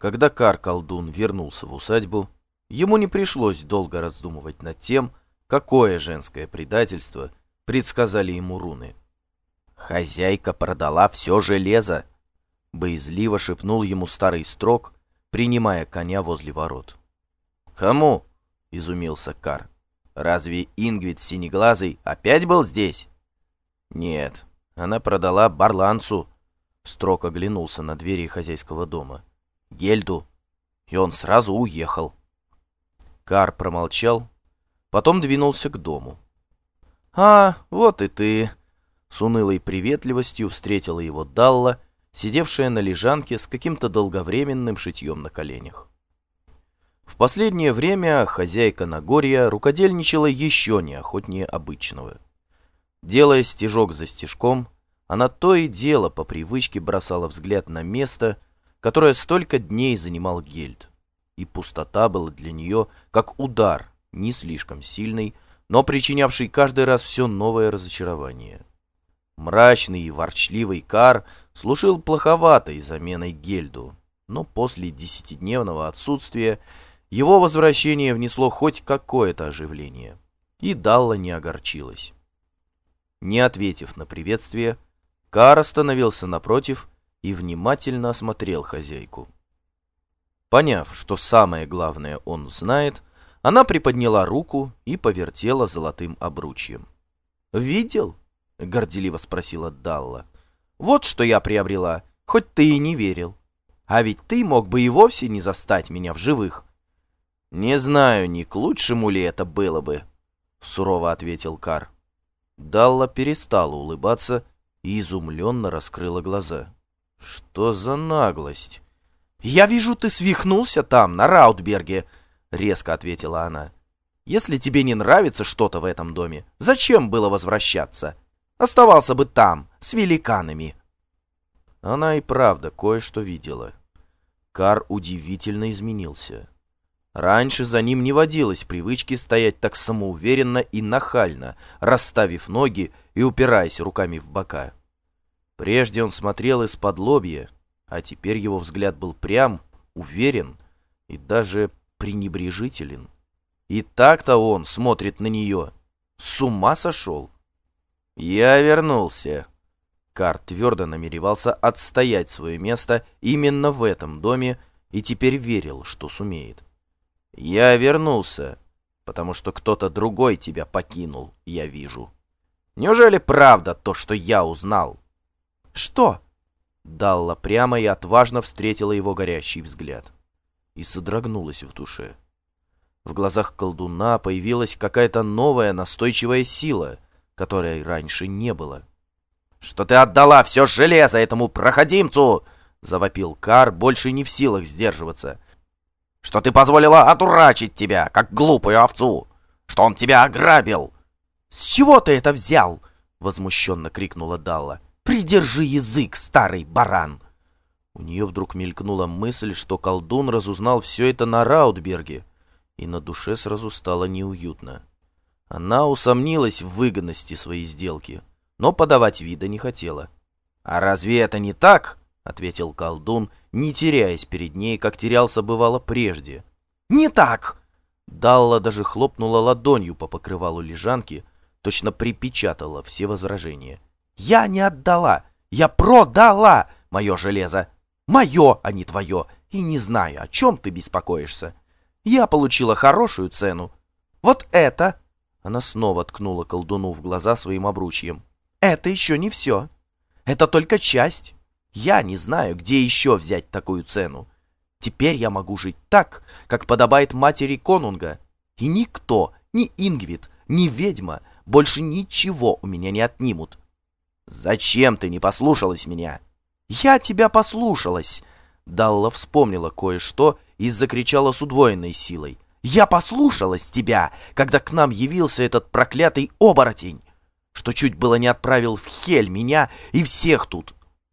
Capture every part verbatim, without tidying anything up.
Когда Кар-колдун вернулся в усадьбу, ему не пришлось долго раздумывать над тем, какое женское предательство предсказали ему руны. «Хозяйка продала все железо!» — боязливо шепнул ему старый строк, принимая коня возле ворот. «Кому?» — изумился Кар. «Разве Ингвид Синеглазый опять был здесь?» «Нет, она продала Барланцу», — Строк оглянулся на двери хозяйского дома. «Гельду, и он сразу уехал». Кар промолчал, потом двинулся к дому. «А, вот и ты!» — с унылой приветливостью встретила его Далла, сидевшая на лежанке с каким-то долговременным шитьем на коленях. В последнее время хозяйка Нагорья рукодельничала еще неохотнее обычного. Делая стежок за стежком, она то и дело по привычке бросала взгляд на место, которое столько дней занимал Гельд, и пустота была для нее как удар, не слишком сильный, но причинявший каждый раз все новое разочарование. Мрачный и ворчливый Кар служил плоховатой заменой Гельду, но после десятидневного отсутствия его возвращение внесло хоть какое-то оживление, и Далла не огорчилась. Не ответив на приветствие, Кар остановился напротив и внимательно осмотрел хозяйку. Поняв, что самое главное он знает, она приподняла руку и повертела золотым обручьем. «Видел?» — горделиво спросила Далла. «Вот что я приобрела, хоть ты и не верил. А ведь ты мог бы и вовсе не застать меня в живых». «Не знаю, не к лучшему ли это было бы», — сурово ответил Кар. Далла перестала улыбаться и изумленно раскрыла глаза. «Что за наглость?» «Я вижу, ты свихнулся там, на Раутберге», — резко ответила она. «Если тебе не нравится что-то в этом доме, зачем было возвращаться? Оставался бы там, с великанами». Она и правда кое-что видела. Кар удивительно изменился. Раньше за ним не водилось привычки стоять так самоуверенно и нахально, расставив ноги и упираясь руками в бока. Прежде он смотрел из-под лобья, а теперь его взгляд был прям, уверен и даже пренебрежителен. И так-то он смотрит на нее. С ума сошел? «Я вернулся». Кар твердо намеревался отстоять свое место именно в этом доме и теперь верил, что сумеет. «Я вернулся, потому что кто-то другой тебя покинул, я вижу. Неужели правда то, что я узнал?» «Что?» Далла прямо и отважно встретила его горящий взгляд и содрогнулась в душе. В глазах колдуна появилась какая-то новая настойчивая сила, которой раньше не было. «Что ты отдала все железо этому проходимцу!» — завопил Кар, больше не в силах сдерживаться. «Что ты позволила одурачить тебя, как глупую овцу! Что он тебя ограбил!» «С чего ты это взял?» — возмущенно крикнула Далла. «Придержи язык, старый баран!» У нее вдруг мелькнула мысль, что колдун разузнал все это на Раутберге, и на душе сразу стало неуютно. Она усомнилась в выгодности своей сделки, но подавать вида не хотела. «А разве это не так?» — ответил колдун, не теряясь перед ней, как терялся бывало прежде. «Не так!» Далла даже хлопнула ладонью по покрывалу лежанки, точно припечатала все возражения. «Я не отдала! Я продала мое железо! Мое, а не твое! И не знаю, о чем ты беспокоишься. Я получила хорошую цену. Вот это!» Она снова ткнула колдуну в глаза своим обручьем. «Это еще не все. Это только часть. Я не знаю, где еще взять такую цену. Теперь я могу жить так, как подобает матери конунга. И никто, ни Ингвид, ни ведьма, больше ничего у меня не отнимут». «Зачем ты не послушалась меня?» «Я тебя послушалась!» Далла вспомнила кое-что и закричала с удвоенной силой. «Я послушалась тебя, когда к нам явился этот проклятый оборотень, что чуть было не отправил в Хель меня и всех тут».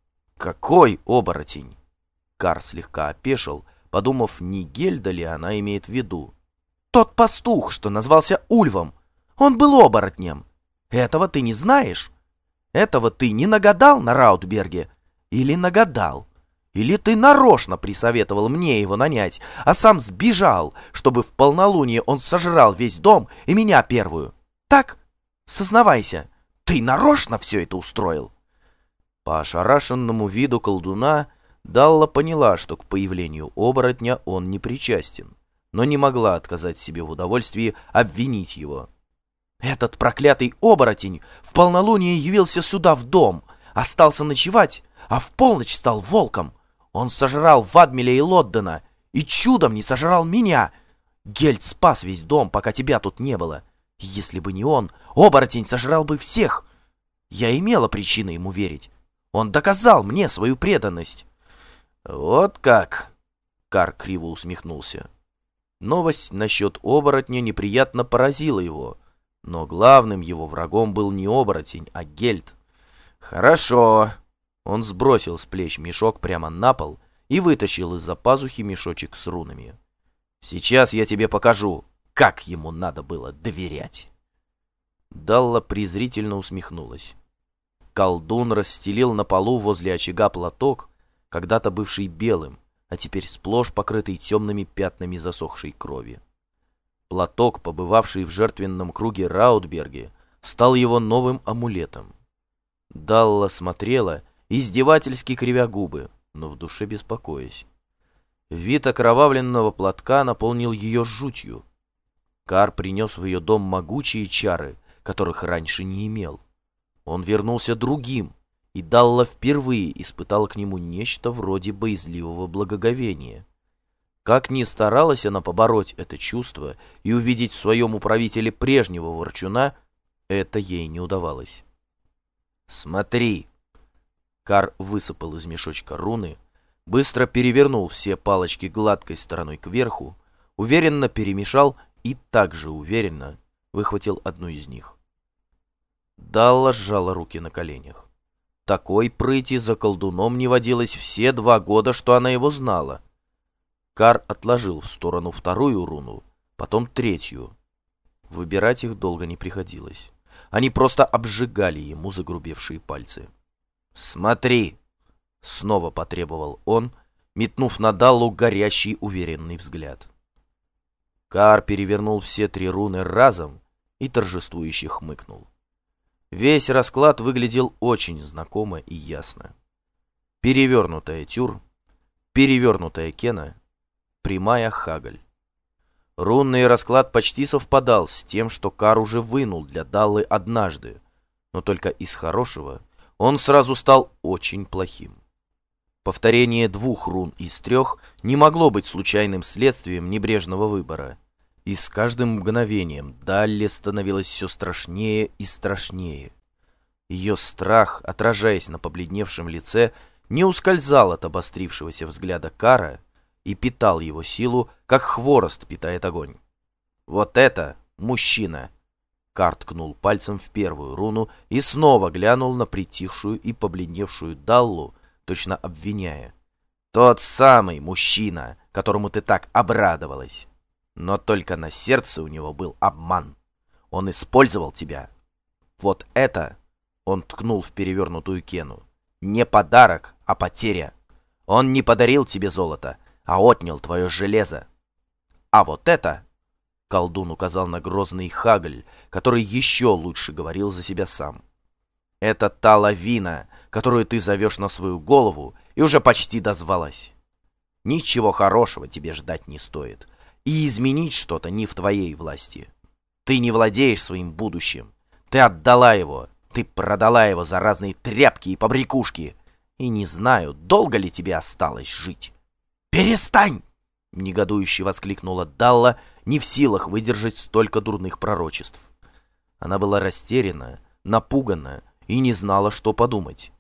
«Какой оборотень?» Кар слегка опешил, подумав, не Гельда ли она имеет в виду. «Тот пастух, что назвался Ульвом. Он был оборотнем. Этого ты не знаешь? Этого ты не нагадал на Раутберге? Или нагадал? Или ты нарочно присоветовал мне его нанять, а сам сбежал, чтобы в полнолуние он сожрал весь дом и меня первую? Так? Сознавайся, ты нарочно все это устроил?» По ошарашенному виду колдуна Далла поняла, что к появлению оборотня он не причастен, но не могла отказать себе в удовольствии обвинить его. «Этот проклятый оборотень в полнолуние явился сюда в дом, остался ночевать, а в полночь стал волком. Он сожрал Вадмеля и Лоддена и чудом не сожрал меня. Гельд спас весь дом, пока тебя тут не было. Если бы не он, оборотень сожрал бы всех. Я имела причины ему верить. Он доказал мне свою преданность». «Вот как!» — Кар криво усмехнулся. Новость насчет оборотня неприятно поразила его, но главным его врагом был не оборотень, а Гельд. «Хорошо!» Он сбросил с плеч мешок прямо на пол и вытащил из-за пазухи мешочек с рунами. «Сейчас я тебе покажу, как ему надо было доверять!» Далла презрительно усмехнулась. Колдун расстелил на полу возле очага платок, когда-то бывший белым, а теперь сплошь покрытый темными пятнами засохшей крови. Платок, побывавший в жертвенном круге Раутберге, стал его новым амулетом. Далла смотрела, издевательски кривя губы, но в душе беспокоясь. Вид окровавленного платка наполнил ее жутью. Кар принес в ее дом могучие чары, которых раньше не имел. Он вернулся другим, и Далла впервые испытала к нему нечто вроде боязливого благоговения. Как ни старалась она побороть это чувство и увидеть в своем управителе прежнего ворчуна, это ей не удавалось. «Смотри!» Кар высыпал из мешочка руны, быстро перевернул все палочки гладкой стороной кверху, уверенно перемешал и также уверенно выхватил одну из них. Далла сжала руки на коленях. Такой прыти за колдуном не водилось все два года, что она его знала. Кар отложил в сторону вторую руну, потом третью. Выбирать их долго не приходилось. Они просто обжигали ему загрубевшие пальцы. «Смотри!» — снова потребовал он, метнув на Даллу горящий уверенный взгляд. Кар перевернул все три руны разом и торжествующе хмыкнул. Весь расклад выглядел очень знакомо и ясно. Перевернутая Тюр, перевернутая Кена, прямая Хагаль. Рунный расклад почти совпадал с тем, что Кар уже вынул для Даллы однажды, но только из хорошего он сразу стал очень плохим. Повторение двух рун из трех не могло быть случайным следствием небрежного выбора. И с каждым мгновением Далле становилось все страшнее и страшнее. Ее страх, отражаясь на побледневшем лице, не ускользал от обострившегося взгляда Кара и питал его силу, как хворост питает огонь. «Вот это мужчина!» Кар ткнул пальцем в первую руну и снова глянул на притихшую и побледневшую Даллу, точно обвиняя. «Тот самый мужчина, которому ты так обрадовалась!» Но только на сердце у него был обман. Он использовал тебя. Вот это, он ткнул в перевернутую Кену, не подарок, а потеря. Он не подарил тебе золото, а отнял твое железо. А вот это, колдун указал на грозный Хагаль, который еще лучше говорил за себя сам. Это та лавина, которую ты зовешь на свою голову и уже почти дозвалась. Ничего хорошего тебе ждать не стоит. И изменить что-то не в твоей власти. Ты не владеешь своим будущим. Ты отдала его. Ты продала его за разные тряпки и побрякушки. И не знаю, долго ли тебе осталось жить. «Перестань!» — негодующе воскликнула Далла, не в силах выдержать столько дурных пророчеств. Она была растеряна, напугана и не знала, что подумать.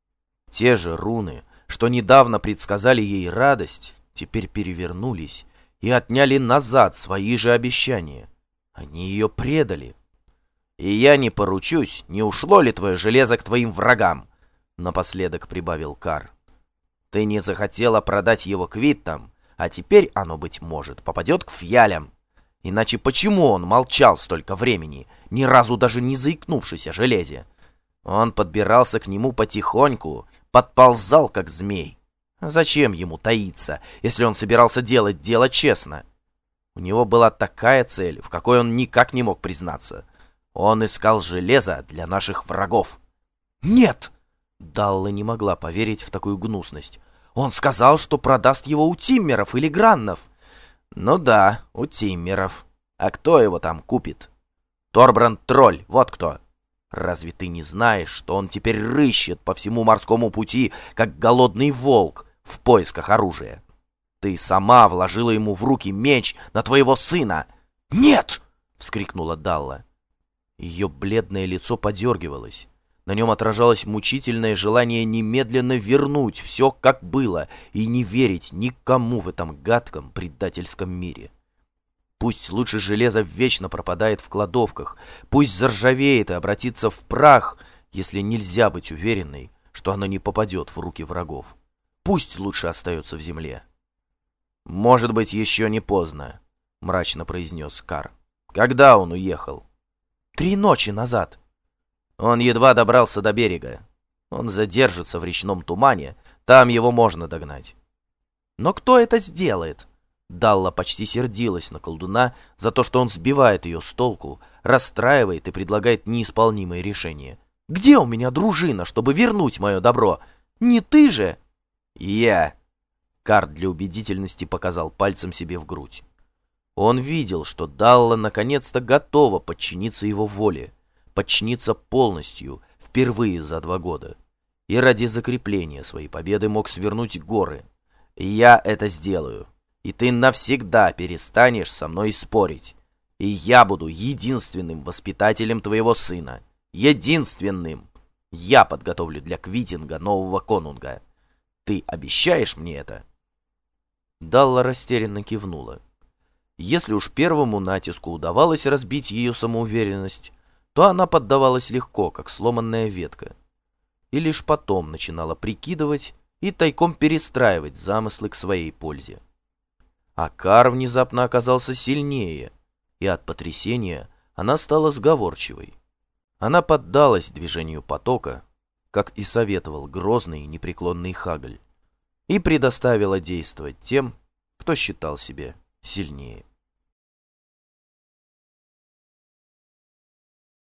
Те же руны, что недавно предсказали ей радость, теперь перевернулись и отняли назад свои же обещания. Они ее предали. «И я не поручусь, не ушло ли твое железо к твоим врагам», — напоследок прибавил Кар. «Ты не захотела продать его квиттам, а теперь оно, быть может, попадет к фьялям. Иначе почему он молчал столько времени, ни разу даже не заикнувшись о железе? Он подбирался к нему потихоньку, подползал, как змей. Зачем ему таиться, если он собирался делать дело честно? У него была такая цель, в какой он никак не мог признаться. Он искал железо для наших врагов. «Нет!» Далла не могла поверить в такую гнусность. «Он сказал, что продаст его у Тиммеров или Граннов». «Ну да, у Тиммеров. А кто его там купит?» «Торбранд Тролль, вот кто. Разве ты не знаешь, что он теперь рыщет по всему морскому пути, как голодный волк в поисках оружия? Ты сама вложила ему в руки меч на твоего сына». «Нет!» — вскрикнула Далла. Ее бледное лицо подергивалось. На нем отражалось мучительное желание немедленно вернуть все, как было, и не верить никому в этом гадком предательском мире. Пусть лучше железо вечно пропадает в кладовках, пусть заржавеет и обратится в прах, если нельзя быть уверенной, что оно не попадет в руки врагов. Пусть лучше остается в земле. «Может быть, еще не поздно», — мрачно произнес Кар. «Когда он уехал?» «Три ночи назад». «Он едва добрался до берега. Он задержится в речном тумане, там его можно догнать». «Но кто это сделает?» Далла почти сердилась на колдуна за то, что он сбивает ее с толку, расстраивает и предлагает неисполнимые решения. «Где у меня дружина, чтобы вернуть мое добро? Не ты же?» «Я!» Карт для убедительности показал пальцем себе в грудь. Он видел, что Далла наконец-то готова подчиниться его воле, подчиниться полностью, впервые за два года. И ради закрепления своей победы мог свернуть горы. «Я это сделаю. И ты навсегда перестанешь со мной спорить. И я буду единственным воспитателем твоего сына. Единственным. Я подготовлю для Квитинга нового конунга. Ты обещаешь мне это?» Далла растерянно кивнула. Если уж первому натиску удавалось разбить ее самоуверенность, то она поддавалась легко, как сломанная ветка. И лишь потом начинала прикидывать и тайком перестраивать замыслы к своей пользе. А Кар внезапно оказался сильнее, и от потрясения она стала сговорчивой. Она поддалась движению потока, как и советовал грозный и непреклонный Хагаль, и предоставила действовать тем, кто считал себя сильнее.